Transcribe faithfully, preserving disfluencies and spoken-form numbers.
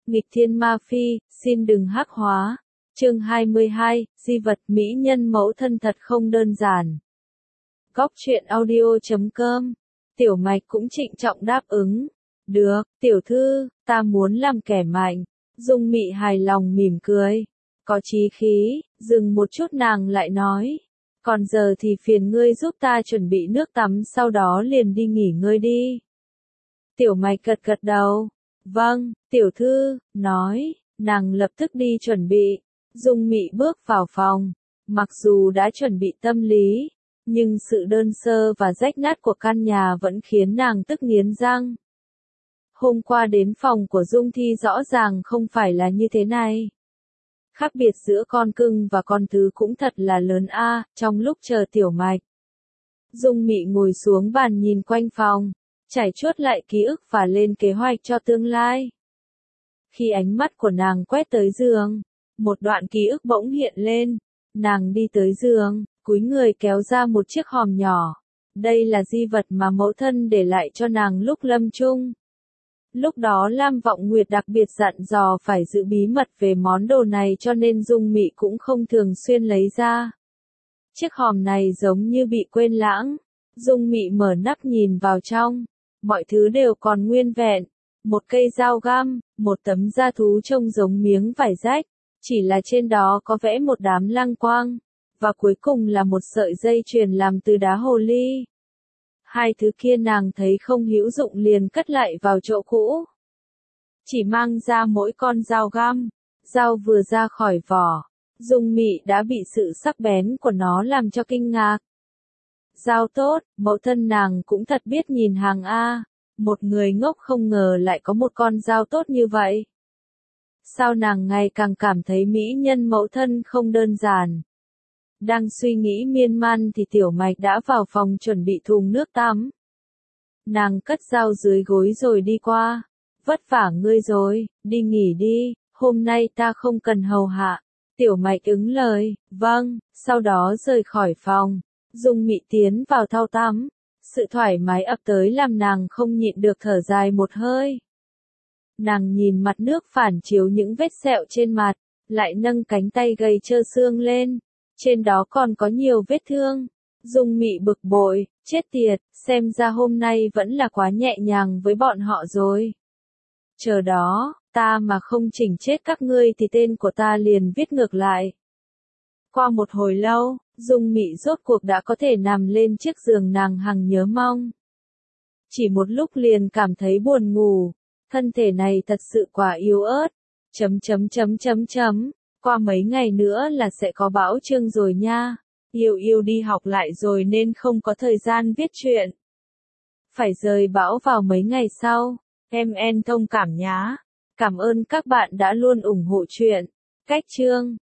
Nghịch thiên ma phi, xin đừng hắc hóa. Chương hai mươi hai, di vật mỹ nhân mẫu thân thật không đơn giản. Góc truyện audio chấm com. Tiểu Mạch cũng trịnh trọng đáp ứng. Được, tiểu thư, ta muốn làm kẻ mạnh. Dung Mị hài lòng mỉm cười. Có chí khí, dừng một chút nàng lại nói. Còn giờ thì phiền ngươi giúp ta chuẩn bị nước tắm, sau đó liền đi nghỉ ngơi đi. Tiểu Mạch gật gật đầu. Vâng, tiểu thư, nói, nàng lập tức đi chuẩn bị. Dung Mị bước vào phòng. Mặc dù đã chuẩn bị tâm lý, nhưng sự đơn sơ và rách nát của căn nhà vẫn khiến nàng tức nghiến răng. Hôm qua đến phòng của Dung Thi rõ ràng không phải là như thế này. Khác biệt giữa con cưng và con thứ cũng thật là lớn a. À, trong lúc chờ Tiểu Mạch, Dung Mị ngồi xuống bàn nhìn quanh phòng, trải chuốt lại ký ức và lên kế hoạch cho tương lai. Khi ánh mắt của nàng quét tới giường, một đoạn ký ức bỗng hiện lên. Nàng đi tới giường, cúi người kéo ra một chiếc hòm nhỏ. Đây là di vật mà mẫu thân để lại cho nàng lúc lâm chung. Lúc đó Lam Vọng Nguyệt đặc biệt dặn dò phải giữ bí mật về món đồ này, cho nên Dung Mị cũng không thường xuyên lấy ra. Chiếc hòm này giống như bị quên lãng. Dung Mị mở nắp nhìn vào trong. Mọi thứ đều còn nguyên vẹn. Một cây dao găm, một tấm da thú trông giống miếng vải rách. Chỉ là trên đó có vẽ một đám lăng quang. Và cuối cùng là một sợi dây chuyền làm từ đá hồ ly. Hai thứ kia nàng thấy không hữu dụng liền cất lại vào chỗ cũ. Chỉ mang ra mỗi con dao găm. Dao vừa ra khỏi vỏ, Dung Mị đã bị sự sắc bén của nó làm cho kinh ngạc. Dao tốt, mẫu thân nàng cũng thật biết nhìn hàng a. Một người ngốc không ngờ lại có một con dao tốt như vậy. Sao nàng ngày càng cảm thấy mỹ nhân mẫu thân không đơn giản. Đang suy nghĩ miên man thì Tiểu Mạch đã vào phòng chuẩn bị thùng nước tắm. Nàng cất dao dưới gối rồi đi qua. Vất vả ngươi rồi, đi nghỉ đi, hôm nay ta không cần hầu hạ. Tiểu Mạch ứng lời, vâng, sau đó rời khỏi phòng. Dung Mị tiến vào thau tắm. Sự thoải mái ập tới làm nàng không nhịn được thở dài một hơi. Nàng nhìn mặt nước phản chiếu những vết sẹo trên mặt, lại nâng cánh tay gầy trơ xương lên. Trên đó còn có nhiều vết thương. Dung Mị bực bội, chết tiệt, xem ra hôm nay vẫn là quá nhẹ nhàng với bọn họ rồi. Chờ đó, ta mà không chỉnh chết các ngươi thì tên của ta liền viết ngược lại. Qua một hồi lâu, Dung Mị rốt cuộc đã có thể nằm lên chiếc giường nàng hằng nhớ mong. Chỉ một lúc liền cảm thấy buồn ngủ. Thân thể này thật sự quá yếu ớt. Chấm chấm chấm chấm chấm. Qua mấy ngày nữa là sẽ có bão chương rồi nha. Yêu yêu đi học lại rồi nên không có thời gian viết truyện. Phải rời bão vào mấy ngày sau. Em en thông cảm nhá. Cảm ơn các bạn đã luôn ủng hộ truyện. Cách chương.